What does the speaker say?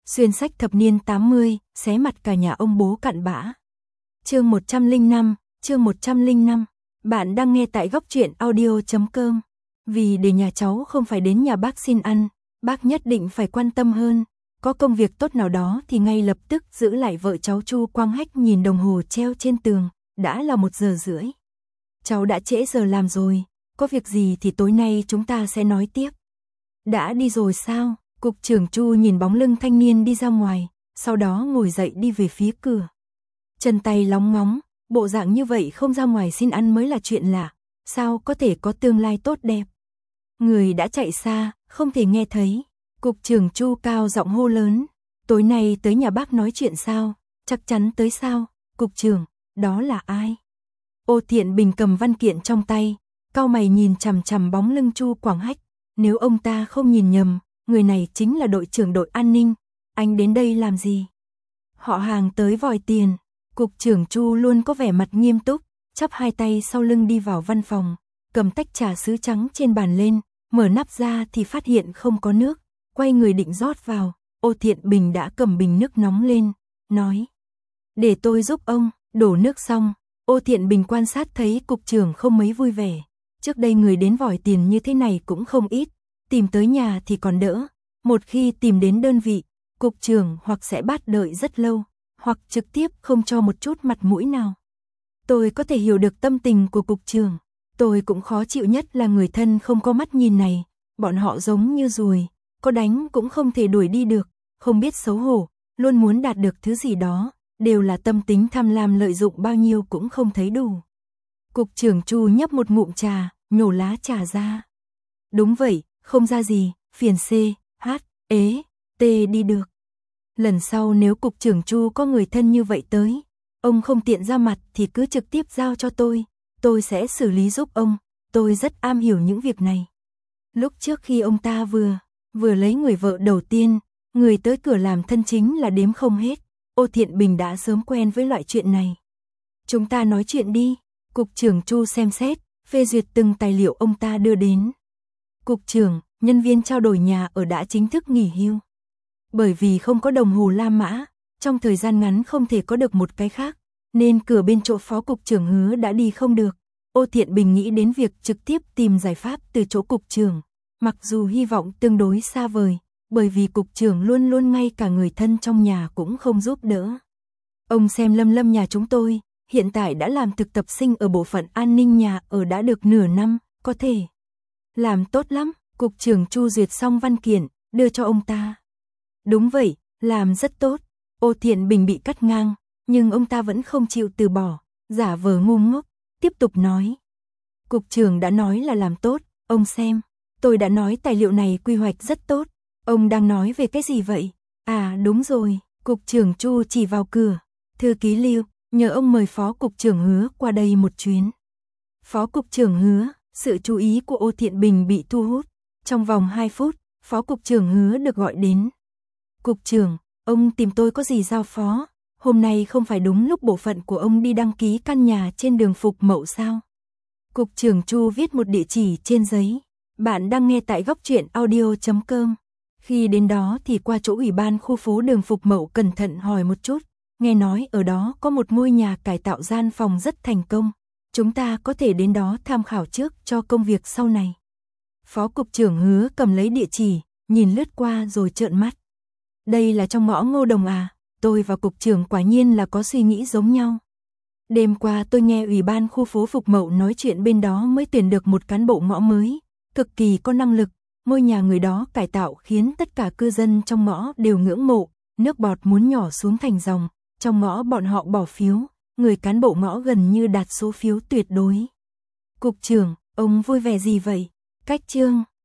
Xuyên sách thập niên 80, xé mặt cả nhà ông bố cặn bã. Chương 105, chương 105. Bạn đang nghe tại góc truyện audio.com. Vì để nhà cháu không phải đến nhà bác xin ăn, bác nhất định phải quan tâm hơn. Có công việc tốt nào đó thì ngay lập tức giữ lại vợ cháu. Chu Quang Hách nhìn đồng hồ treo trên tường, đã là 1:30. Cháu đã trễ giờ làm rồi, có việc gì thì tối nay chúng ta sẽ nói tiếp. Đã đi rồi sao? Cục trưởng Chu nhìn bóng lưng thanh niên đi ra ngoài, sau đó ngồi dậy đi về phía cửa. Chân tay lóng ngóng, bộ dạng như vậy không ra ngoài xin ăn mới là chuyện lạ, sao có thể có tương lai tốt đẹp. Người đã chạy xa, không thể nghe thấy. Cục trưởng Chu cao giọng hô lớn, tối nay tới nhà bác nói chuyện sao? Chắc chắn tới sao? Cục trưởng, đó là ai? Ô Thiện Bình cầm văn kiện trong tay, cau mày nhìn chằm chằm bóng lưng Chu Quang Hách. Nếu ông ta không nhìn nhầm, người này chính là đội trưởng đội an ninh. Anh đến đây làm gì? Họ hàng tới vòi tiền. Cục trưởng Chu luôn có vẻ mặt nghiêm túc, chắp hai tay sau lưng đi vào văn phòng, cầm tách trà sứ trắng trên bàn lên, mở nắp ra thì phát hiện không có nước, quay người định rót vào. Ô Thiện Bình đã cầm bình nước nóng lên, nói: để tôi giúp ông. Đổ nước xong, Ô Thiện Bình quan sát thấy cục trưởng không mấy vui vẻ. Trước đây người đến vòi tiền như thế này cũng không ít, tìm tới nhà thì còn đỡ. Một khi tìm đến đơn vị, cục trưởng hoặc sẽ bắt đợi rất lâu, hoặc trực tiếp không cho một chút mặt mũi nào. Tôi có thể hiểu được tâm tình của cục trưởng. Tôi cũng khó chịu nhất là người thân không có mắt nhìn này. Bọn họ giống như ruồi, có đánh cũng không thể đuổi đi được, không biết xấu hổ, luôn muốn đạt được thứ gì đó, đều là tâm tính tham lam lợi dụng bao nhiêu cũng không thấy đủ. Cục trưởng Chu nhấp một ngụm trà, nhổ lá trà ra. Đúng vậy, không ra gì, phiền C, H, ế, T đi được. Lần sau nếu cục trưởng Chu có người thân như vậy tới, ông không tiện ra mặt thì cứ trực tiếp giao cho tôi sẽ xử lý giúp ông, tôi rất am hiểu những việc này. Lúc trước khi ông ta vừa lấy người vợ đầu tiên, người tới cửa làm thân chính là đếm không hết. Ô Thiện Bình đã sớm quen với loại chuyện này. Chúng ta nói chuyện đi. Cục trưởng Chu xem xét, phê duyệt từng tài liệu ông ta đưa đến. Cục trưởng, nhân viên trao đổi nhà ở đã chính thức nghỉ hưu. Bởi vì không có đồng hồ La Mã, trong thời gian ngắn không thể có được một cái khác, nên cửa bên chỗ phó cục trưởng Hứa đã đi không được. Ô Thiện Bình nghĩ đến việc trực tiếp tìm giải pháp từ chỗ cục trưởng, mặc dù hy vọng tương đối xa vời, bởi vì cục trưởng luôn luôn ngay cả người thân trong nhà cũng không giúp đỡ. Ông xem Lâm nhà chúng tôi, hiện tại đã làm thực tập sinh ở bộ phận an ninh nhà ở đã được nửa năm, có thể làm tốt lắm. Cục trưởng Chu duyệt xong văn kiện, đưa cho ông ta. Đúng vậy, làm rất tốt. Ô Thiện Bình bị cắt ngang, nhưng ông ta vẫn không chịu từ bỏ, giả vờ ngu ngốc, tiếp tục nói. Cục trưởng đã nói là làm tốt, ông xem, tôi đã nói tài liệu này quy hoạch rất tốt. Ông đang nói về cái gì vậy? À đúng rồi, cục trưởng Chu chỉ vào cửa. Thư ký Lưu, nhờ ông mời phó cục trưởng Hứa qua đây một chuyến. Phó cục trưởng Hứa, sự chú ý của Ô Thiện Bình bị thu hút. Trong vòng 2 phút, phó cục trưởng Hứa được gọi đến. Cục trưởng, ông tìm tôi có gì giao phó? Hôm nay không phải đúng lúc bộ phận của ông đi đăng ký căn nhà trên đường Phục Mậu sao? Cục trưởng Chu viết một địa chỉ trên giấy. Bạn đang nghe tại góc truyện audio.com. Khi đến đó thì qua chỗ ủy ban khu phố đường Phục Mậu cẩn thận hỏi một chút. Nghe nói ở đó có một ngôi nhà cải tạo gian phòng rất thành công. Chúng ta có thể đến đó tham khảo trước cho công việc sau này. Phó cục trưởng Hứa cầm lấy địa chỉ, nhìn lướt qua rồi trợn mắt. Đây là trong ngõ Ngô Đồng à? Tôi và cục trưởng quả nhiên là có suy nghĩ giống nhau. Đêm qua tôi nghe ủy ban khu phố Phục Mậu nói chuyện bên đó mới tuyển được một cán bộ ngõ mới, cực kỳ có năng lực. Ngôi nhà người đó cải tạo khiến tất cả cư dân trong ngõ đều ngưỡng mộ, nước bọt muốn nhỏ xuống thành dòng. Trong ngõ bọn họ bỏ phiếu, người cán bộ ngõ gần như đạt số phiếu tuyệt đối. Cục trưởng, ông vui vẻ gì vậy? Cách chương.